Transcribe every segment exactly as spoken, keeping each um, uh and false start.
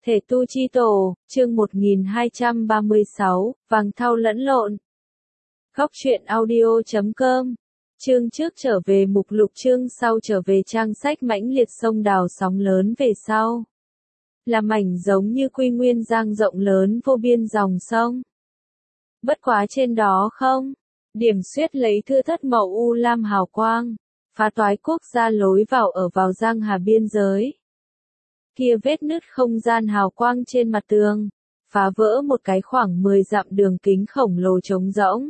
Thể tu chi tổ, chương một nghìn hai trăm ba mươi sáu, vàng thau lẫn lộn. Góc truyện audio chấm com. Chương trước trở về mục lục, chương sau trở về trang sách mãnh liệt sông đào sóng lớn về sau. Là mảnh giống như quy nguyên giang rộng lớn vô biên dòng sông. Bất quá trên đó không, điểm xuyết lấy thưa thất màu u lam hào quang, phá toái quốc gia lối vào ở vào giang hà biên giới. Kia vết nứt không gian hào quang trên mặt tường, phá vỡ một cái khoảng mười dặm đường kính khổng lồ trống rỗng.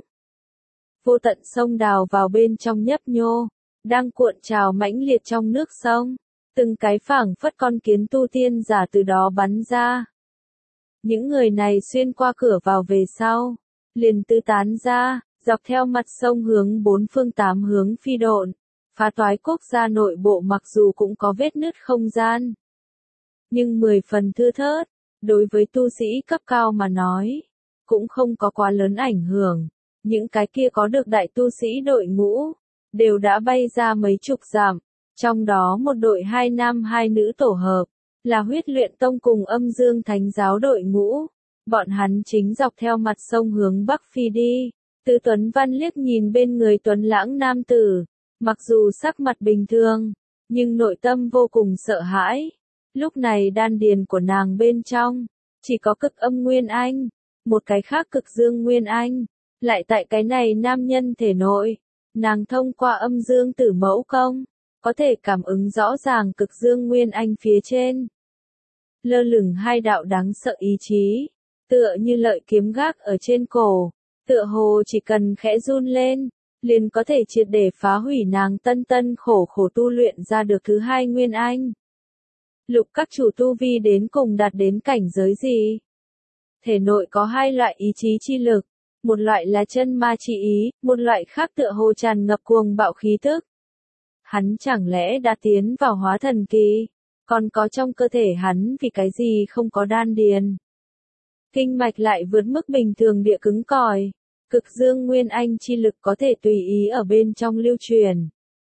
Vô tận sông đào vào bên trong nhấp nhô, đang cuộn trào mãnh liệt trong nước sông, từng cái phảng phất con kiến tu tiên giả từ đó bắn ra. Những người này xuyên qua cửa vào về sau, liền tứ tán ra, dọc theo mặt sông hướng bốn phương tám hướng phi độn, phá toái quốc gia nội bộ mặc dù cũng có vết nứt không gian, nhưng mười phần thưa thớt, đối với tu sĩ cấp cao mà nói, cũng không có quá lớn ảnh hưởng. Những cái kia có được đại tu sĩ đội ngũ, đều đã bay ra mấy chục dặm, trong đó một đội hai nam hai nữ tổ hợp, là huyết luyện tông cùng âm dương thánh giáo đội ngũ. Bọn hắn chính dọc theo mặt sông hướng bắc phi đi. Từ Tuấn Văn liếc nhìn bên người tuấn lãng nam tử, mặc dù sắc mặt bình thường, nhưng nội tâm vô cùng sợ hãi. Lúc này đan điền của nàng bên trong, chỉ có cực âm nguyên anh, một cái khác cực dương nguyên anh, lại tại cái này nam nhân thể nội. Nàng thông qua âm dương tử mẫu công, có thể cảm ứng rõ ràng cực dương nguyên anh phía trên. Lơ lửng hai đạo đáng sợ ý chí, tựa như lợi kiếm gác ở trên cổ, tựa hồ chỉ cần khẽ run lên, liền có thể triệt để phá hủy nàng tân tân khổ khổ tu luyện ra được thứ hai nguyên anh. Lục các chủ tu vi đến cùng đạt đến cảnh giới gì? Thể nội có hai loại ý chí chi lực, một loại là chân ma chi ý, một loại khác tựa hồ tràn ngập cuồng bạo khí tức. Hắn chẳng lẽ đã tiến vào hóa thần kỳ? Còn có trong cơ thể hắn vì cái gì không có đan điền? Kinh mạch lại vượt mức bình thường địa cứng cỏi, cực dương nguyên anh chi lực có thể tùy ý ở bên trong lưu truyền.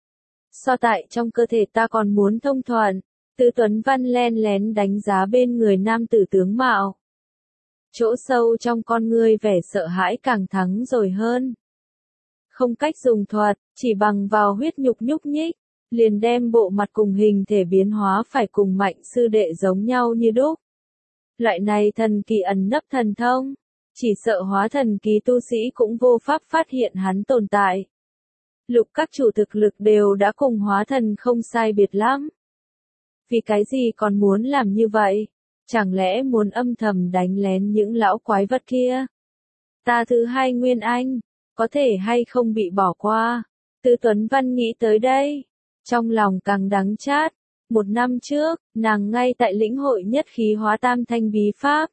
So tại trong cơ thể ta còn muốn thông thuận. Từ Tuấn Văn len lén đánh giá bên người nam tử tướng mạo. Chỗ sâu trong con ngươi vẻ sợ hãi càng thắng rồi hơn. Không cách dùng thuật, chỉ bằng vào huyết nhục nhúc nhích, liền đem bộ mặt cùng hình thể biến hóa phải cùng mạnh sư đệ giống nhau như đúc. Loại này thần kỳ ẩn nấp thần thông, chỉ sợ hóa thần kỳ tu sĩ cũng vô pháp phát hiện hắn tồn tại. Lục các chủ thực lực đều đã cùng hóa thần không sai biệt lắm. Vì cái gì còn muốn làm như vậy? Chẳng lẽ muốn âm thầm đánh lén những lão quái vật kia? Ta thứ hai nguyên anh, có thể hay không bị bỏ qua? Từ Tuấn Văn nghĩ tới đây, trong lòng càng đắng chát. Một năm trước, nàng ngay tại lĩnh hội nhất khí hóa tam thanh bí pháp.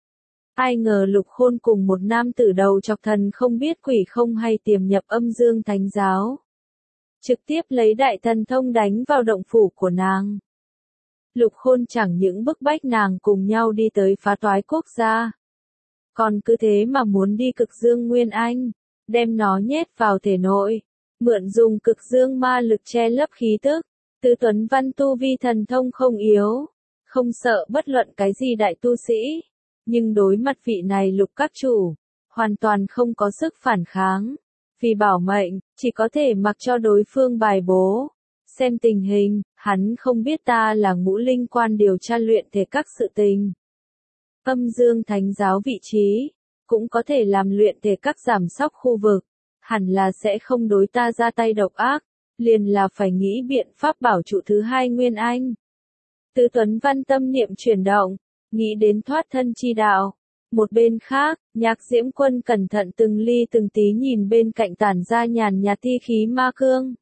Ai ngờ Lục Khôn cùng một nam tử đầu chọc thần không biết quỷ không hay tiềm nhập âm dương thánh giáo. Trực tiếp lấy đại thần thông đánh vào động phủ của nàng. Lục Khôn chẳng những bức bách nàng cùng nhau đi tới phá toái quốc gia, còn cứ thế mà muốn đi cực dương nguyên anh, đem nó nhét vào thể nội, mượn dùng cực dương ma lực che lấp khí tức. Từ Tuấn Văn tu vi thần thông không yếu, không sợ bất luận cái gì đại tu sĩ, nhưng đối mặt vị này lục các chủ, hoàn toàn không có sức phản kháng. Vì bảo mệnh, chỉ có thể mặc cho đối phương bài bố. Xem tình hình, hắn không biết ta là ngũ linh quan điều tra luyện thể các sự tình. Âm dương thánh giáo vị trí, cũng có thể làm luyện thể các giảm sóc khu vực, hẳn là sẽ không đối ta ra tay độc ác, liền là phải nghĩ biện pháp bảo trụ thứ hai nguyên anh. Từ Tuấn Văn tâm niệm chuyển động, nghĩ đến thoát thân chi đạo. Một bên khác, Nhạc Diễm Quân cẩn thận từng ly từng tí nhìn bên cạnh tản ra nhàn nhạt thi khí ma cương.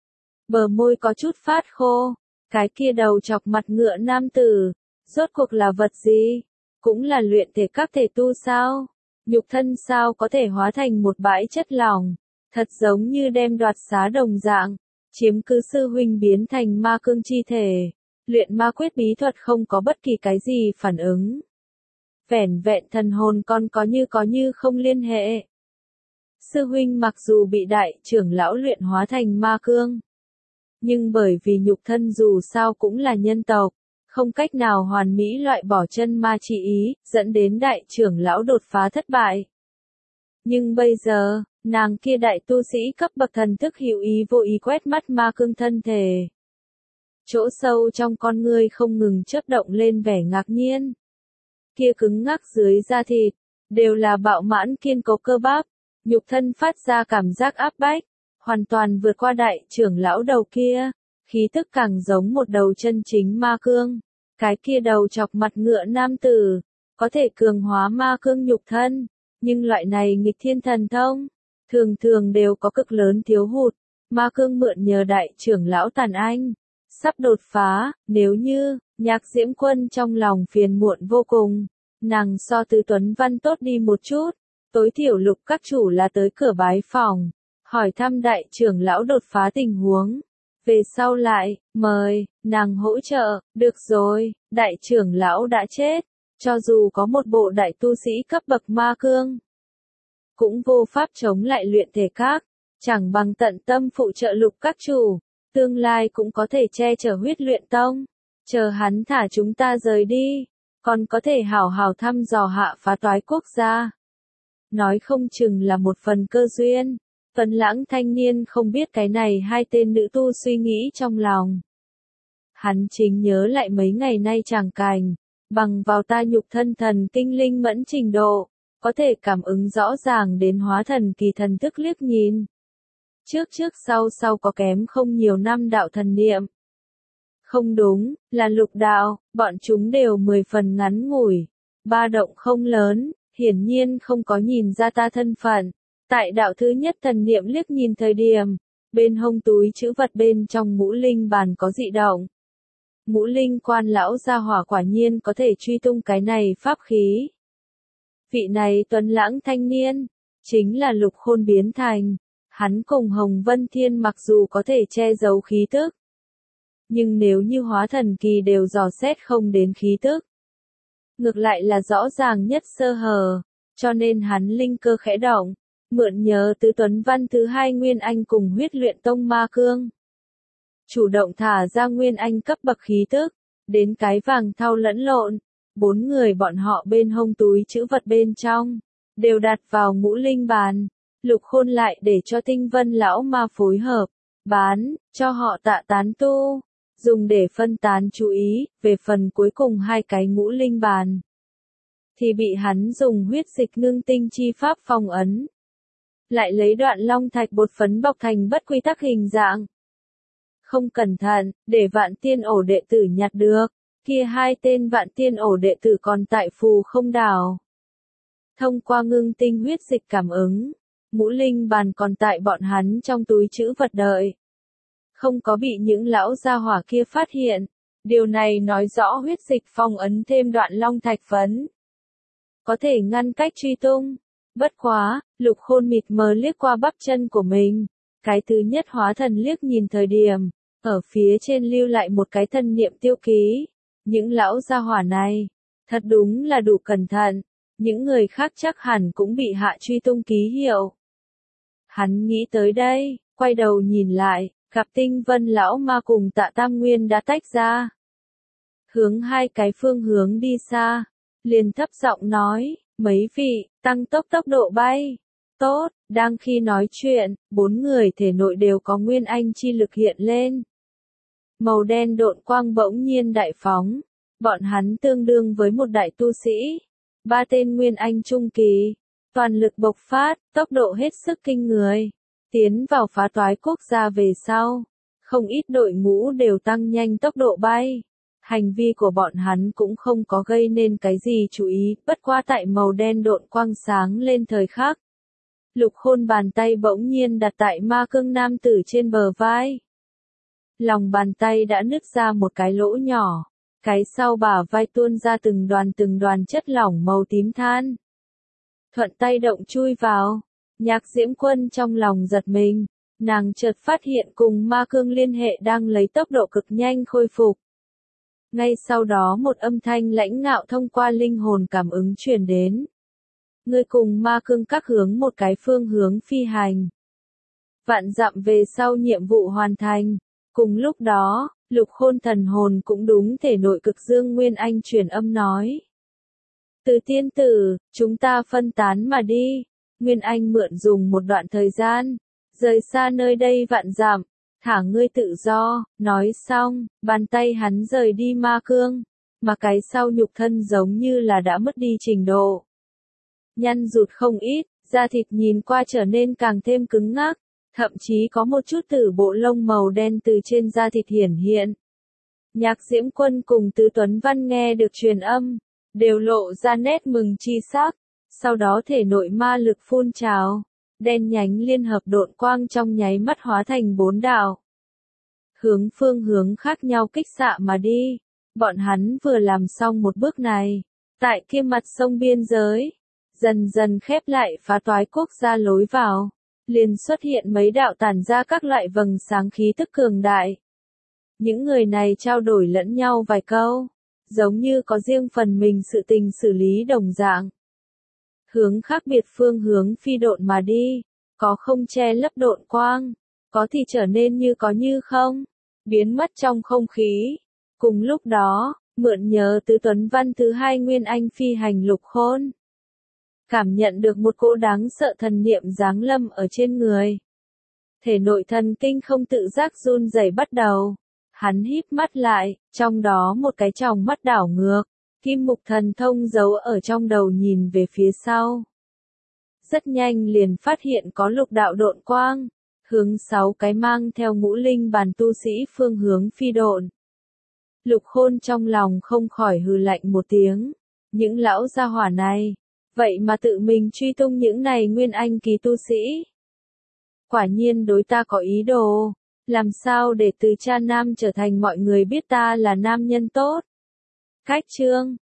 Bờ môi có chút phát khô, cái kia đầu chọc mặt ngựa nam tử, rốt cuộc là vật gì? Cũng là luyện thể các thể tu sao? Nhục thân sao có thể hóa thành một bãi chất lỏng, thật giống như đem đoạt xá đồng dạng, chiếm cứ sư huynh biến thành ma cương chi thể, luyện ma quyết bí thuật không có bất kỳ cái gì phản ứng. Vẻn vẹn thần hồn còn có như có như không liên hệ. Sư huynh mặc dù bị đại trưởng lão luyện hóa thành ma cương, nhưng bởi vì nhục thân dù sao cũng là nhân tộc, không cách nào hoàn mỹ loại bỏ chân ma chi ý, dẫn đến đại trưởng lão đột phá thất bại. Nhưng bây giờ, nàng kia đại tu sĩ cấp bậc thần thức hữu ý vô ý quét mắt ma cương thân thể. Chỗ sâu trong con ngươi không ngừng chớp động lên vẻ ngạc nhiên. Kia cứng ngắc dưới da thịt, đều là bạo mãn kiên cố cơ bắp, nhục thân phát ra cảm giác áp bách, hoàn toàn vượt qua đại trưởng lão đầu kia, khí tức càng giống một đầu chân chính ma cương. Cái kia đầu chọc mặt ngựa nam tử, có thể cường hóa ma cương nhục thân, nhưng loại này nghịch thiên thần thông, thường thường đều có cực lớn thiếu hụt. Ma cương mượn nhờ đại trưởng lão tàn anh, sắp đột phá, nếu như, Nhạc Diễm Quân trong lòng phiền muộn vô cùng, nàng so Từ Tuấn Văn tốt đi một chút, tối thiểu Lục các chủ là tới cửa bái phòng, hỏi thăm đại trưởng lão đột phá tình huống. Về sau lại, mời, nàng hỗ trợ, được rồi, đại trưởng lão đã chết, cho dù có một bộ đại tu sĩ cấp bậc ma cương, cũng vô pháp chống lại luyện thể các, chẳng bằng tận tâm phụ trợ Lục các chủ, tương lai cũng có thể che chở huyết luyện tông, chờ hắn thả chúng ta rời đi, còn có thể hảo hảo thăm dò hạ phá toái quốc gia. Nói không chừng là một phần cơ duyên. Tuấn lãng thanh niên không biết cái này hai tên nữ tu suy nghĩ trong lòng. Hắn chính nhớ lại mấy ngày nay tràng cảnh, bằng vào ta nhục thân thần kinh linh mẫn trình độ, có thể cảm ứng rõ ràng đến hóa thần kỳ thần thức liếc nhìn. Trước trước sau sau có kém không nhiều năm đạo thần niệm. Không đúng, là lục đạo, bọn chúng đều mười phần ngắn ngủi, ba động không lớn, hiển nhiên không có nhìn ra ta thân phận. Tại đạo thứ nhất thần niệm liếc nhìn thời điểm, bên hông túi trữ vật bên trong ngũ linh bàn có dị động. Ngũ linh quan lão gia hỏa quả nhiên có thể truy tung cái này pháp khí. Vị này tuấn lãng thanh niên, chính là Lục Khôn biến thành. Hắn cùng Hồng Vân Thiên mặc dù có thể che giấu khí tức, nhưng nếu như hóa thần kỳ đều dò xét không đến khí tức. Ngược lại là rõ ràng nhất sơ hở, cho nên hắn linh cơ khẽ động. Mượn nhờ Tứ Tuấn Văn thứ hai Nguyên Anh cùng huyết luyện tông ma cương. Chủ động thả ra Nguyên Anh cấp bậc khí tức, đến cái vàng thau lẫn lộn, bốn người bọn họ bên hông túi trữ vật bên trong, đều đặt vào ngũ linh bàn. Lục Khôn lại để cho Tinh Vân lão ma phối hợp, bán, cho họ tạ tán tu, dùng để phân tán chú ý, về phần cuối cùng hai cái ngũ linh bàn. Thì bị hắn dùng huyết dịch ngưng tinh chi pháp phong ấn. Lại lấy đoạn long thạch bột phấn bọc thành bất quy tắc hình dạng. Không cẩn thận, để vạn tiên ổ đệ tử nhặt được, kia hai tên vạn tiên ổ đệ tử còn tại phù không đảo. Thông qua ngưng tinh huyết dịch cảm ứng, ngũ linh bàn còn tại bọn hắn trong túi trữ vật đợi. Không có bị những lão gia hỏa kia phát hiện, điều này nói rõ huyết dịch phong ấn thêm đoạn long thạch phấn. Có thể ngăn cách truy tung. Bất quá, Lục Khôn mịt mờ liếc qua bắp chân của mình. Cái thứ nhất hóa thần liếc nhìn thời điểm, ở phía trên lưu lại một cái thân niệm tiêu ký. Những lão gia hỏa này, thật đúng là đủ cẩn thận. Những người khác chắc hẳn cũng bị hạ truy tung ký hiệu. Hắn nghĩ tới đây, quay đầu nhìn lại, gặp Tinh Vân lão ma cùng Tạ Tam Nguyên đã tách ra. Hướng hai cái phương hướng đi xa, liền thấp giọng nói. Mấy vị, tăng tốc tốc độ bay. Tốt, đang khi nói chuyện, bốn người thể nội đều có nguyên anh chi lực hiện lên. Màu đen độn quang bỗng nhiên đại phóng. Bọn hắn tương đương với một đại tu sĩ. Ba tên nguyên anh trung kỳ. Toàn lực bộc phát, tốc độ hết sức kinh người. Tiến vào phá toái quốc gia về sau. Không ít đội ngũ đều tăng nhanh tốc độ bay. Hành vi của bọn hắn cũng không có gây nên cái gì chú ý, bất quá tại màu đen độn quang sáng lên thời khắc. Lục Khôn bàn tay bỗng nhiên đặt tại ma cương nam tử trên bờ vai. Lòng bàn tay đã nứt ra một cái lỗ nhỏ, cái sau bả vai tuôn ra từng đoàn từng đoàn chất lỏng màu tím than. Thuận tay động chui vào, Nhạc Diễm Quân trong lòng giật mình, nàng chợt phát hiện cùng ma cương liên hệ đang lấy tốc độ cực nhanh khôi phục. Ngay sau đó một âm thanh lãnh ngạo thông qua linh hồn cảm ứng truyền đến. Ngươi cùng ma cương các hướng một cái phương hướng phi hành. Vạn dặm về sau nhiệm vụ hoàn thành. Cùng lúc đó, Lục Khôn thần hồn cũng đúng thể nội cực dương Nguyên Anh truyền âm nói. Từ tiên tử, chúng ta phân tán mà đi. Nguyên Anh mượn dùng một đoạn thời gian, rời xa nơi đây vạn dặm, thả ngươi tự do. Nói xong, bàn tay hắn rời đi ma cương, mà cái sau nhục thân giống như là đã mất đi trình độ. Nhăn rụt không ít, da thịt nhìn qua trở nên càng thêm cứng ngắc, thậm chí có một chút tử bộ lông màu đen từ trên da thịt hiển hiện. Nhạc Diễm Quân cùng Từ Tuấn Văn nghe được truyền âm, đều lộ ra nét mừng chi sắc, sau đó thể nội ma lực phun trào, đen nhánh liên hợp độn quang trong nháy mắt hóa thành bốn đạo. Hướng phương hướng khác nhau kích xạ mà đi, bọn hắn vừa làm xong một bước này, tại kia mặt sông biên giới, dần dần khép lại phá toái quốc gia lối vào, liền xuất hiện mấy đạo tản ra các loại vầng sáng khí tức cường đại. Những người này trao đổi lẫn nhau vài câu, giống như có riêng phần mình sự tình xử lý đồng dạng. Hướng khác biệt phương hướng phi độn mà đi, có không che lấp độn quang, có thì trở nên như có như không, biến mất trong không khí. Cùng lúc đó, mượn nhờ Từ Tuấn Văn thứ hai Nguyên Anh phi hành Lục Khôn, cảm nhận được một cỗ đáng sợ thần niệm giáng lâm ở trên người. Thể nội thần kinh không tự giác run rẩy bắt đầu. Hắn híp mắt lại, trong đó một cái tròng mắt đảo ngược, kim mục thần thông giấu ở trong đầu nhìn về phía sau. Rất nhanh liền phát hiện có lục đạo độn quang, hướng sáu cái mang theo ngũ linh bàn tu sĩ phương hướng phi độn. Lục Khôn trong lòng không khỏi hừ lạnh một tiếng, những lão gia hỏa này, vậy mà tự mình truy tung những này Nguyên Anh kỳ tu sĩ. Quả nhiên đối ta có ý đồ. Làm sao để từ cha nam trở thành mọi người biết ta là nam nhân tốt? Cách chương